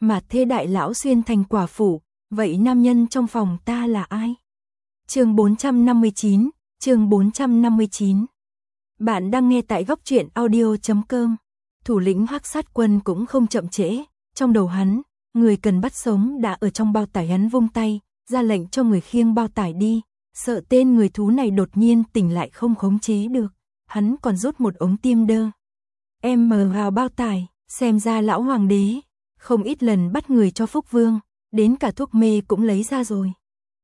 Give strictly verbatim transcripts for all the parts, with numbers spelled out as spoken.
Mà thế đại lão xuyên thành quả phủ, vậy nam nhân trong phòng ta là ai? Chương bốn trăm năm mươi chín, chương bốn trăm năm mươi chín. Bạn đang nghe tại góc truyện audio chấm com. Thủ lĩnh Hắc Sát Quân cũng không chậm trễ, trong đầu hắn, người cần bắt sống đã ở trong bao tải, hắn vung tay, ra lệnh cho người khiêng bao tải đi, sợ tên người thú này đột nhiên tỉnh lại không khống chế được, hắn còn rút một ống tiêm đơ. Em mờ vào bao tải, xem ra lão hoàng đế, không ít lần bắt người cho Phúc Vương, đến cả thuốc mê cũng lấy ra rồi.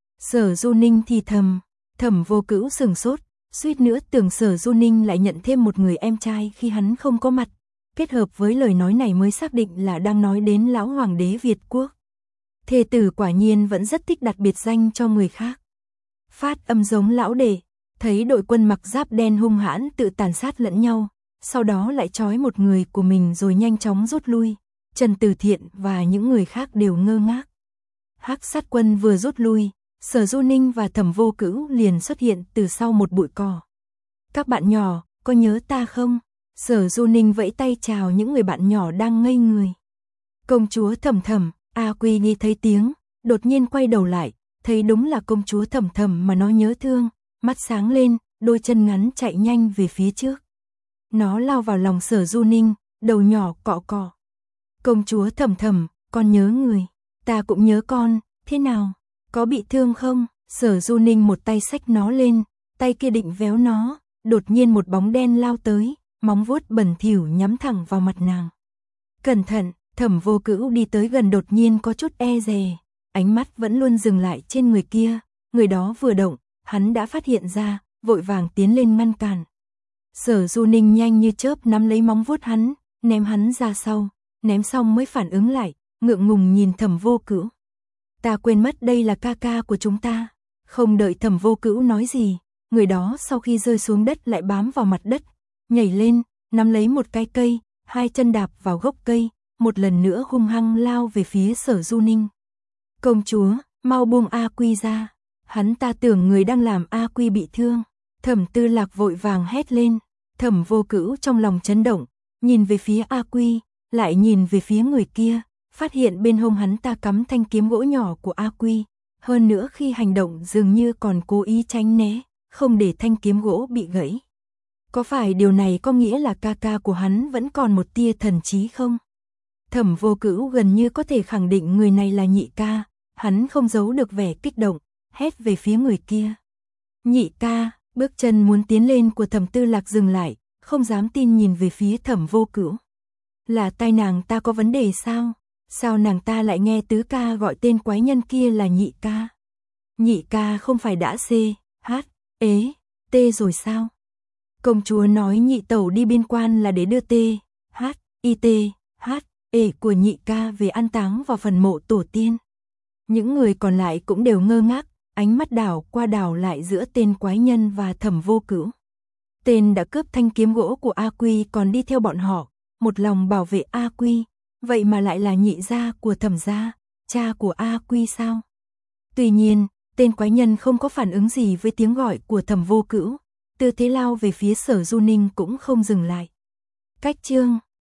Sở Du Ninh thì thầm, Thẩm Vô Cữu sừng sốt, suýt nữa tưởng Sở Du Ninh lại nhận thêm một người em trai khi hắn không có mặt, kết hợp với lời nói này mới xác định là đang nói đến lão hoàng đế Việt Quốc. Thê tử quả nhiên vẫn rất thích đặt biệt danh cho người khác. Phát âm giống lão đệ, thấy đội quân mặc giáp đen hung hãn tự tàn sát lẫn nhau, sau đó lại trói một người của mình rồi nhanh chóng rút lui. Trần Từ Thiện và những người khác đều ngơ ngác. Hắc Sát Quân vừa rút lui, Sở Du Ninh và Thẩm Vô Cữu liền xuất hiện từ sau một bụi cỏ. Các bạn nhỏ, có nhớ ta không? Sở Du Ninh vẫy tay chào những người bạn nhỏ đang ngây người. Công chúa Thẩm Thẩm, A Quy nghe thấy tiếng, đột nhiên quay đầu lại, thấy đúng là công chúa Thẩm Thẩm mà nó nhớ thương, mắt sáng lên, đôi chân ngắn chạy nhanh về phía trước. Nó lao vào lòng Sở Du Ninh, đầu nhỏ cọ cọ. Công chúa Thẩm Thẩm, con nhớ người, ta cũng nhớ con, thế nào, có bị thương không? Sở Du Ninh một tay xách nó lên, tay kia định véo nó, đột nhiên một bóng đen lao tới, móng vuốt bẩn thỉu nhắm thẳng vào mặt nàng. Cẩn thận, Thẩm Vô Cữu đi tới gần đột nhiên có chút e dè, ánh mắt vẫn luôn dừng lại trên người kia, người đó vừa động, hắn đã phát hiện ra, vội vàng tiến lên ngăn cản. Sở Du Ninh nhanh như chớp nắm lấy móng vuốt hắn, ném hắn ra sau, ném xong mới phản ứng lại, ngượng ngùng nhìn Thẩm Vô Cữu. Ta quên mất đây là ca ca của chúng ta. Không đợi Thẩm Vô Cữu nói gì, người đó sau khi rơi xuống đất lại bám vào mặt đất, nhảy lên, nắm lấy một cái cây, hai chân đạp vào gốc cây, một lần nữa hung hăng lao về phía Sở Du Ninh. Công chúa, mau buông A Quy ra, hắn ta tưởng người đang làm A Quy bị thương. Thẩm Tư Lạc vội vàng hét lên, Thẩm Vô Cữu trong lòng chấn động, nhìn về phía A Quy, lại nhìn về phía người kia, phát hiện bên hông hắn ta cắm thanh kiếm gỗ nhỏ của A Quy, hơn nữa khi hành động dường như còn cố ý tránh né, không để thanh kiếm gỗ bị gãy. Có phải điều này có nghĩa là ca ca của hắn vẫn còn một tia thần trí không? Thẩm Vô Cữu gần như có thể khẳng định người này là nhị ca, hắn không giấu được vẻ kích động, hét về phía người kia. Nhị ca, bước chân muốn tiến lên của Thẩm Tư Lạc dừng lại, không dám tin nhìn về phía Thẩm Vô Cữu. Là tai nàng ta có vấn đề sao? Sao nàng ta lại nghe tứ ca gọi tên quái nhân kia là nhị ca? Nhị ca không phải đã C, H, ế, T rồi sao? Công chúa nói nhị tẩu đi biên quan là để đưa T, H, I T, H, E của nhị ca về an táng vào phần mộ tổ tiên. Những người còn lại cũng đều ngơ ngác, ánh mắt đảo qua đảo lại giữa tên quái nhân và Thẩm Vô Cữu. Tên đã cướp thanh kiếm gỗ của A Quy còn đi theo bọn họ, một lòng bảo vệ A Quy, vậy mà lại là nhị gia của Thẩm gia, cha của A Quy sao? Tuy nhiên, tên quái nhân không có phản ứng gì với tiếng gọi của Thẩm Vô Cữu, tư thế lao về phía Sở Du Ninh cũng không dừng lại. Cách chương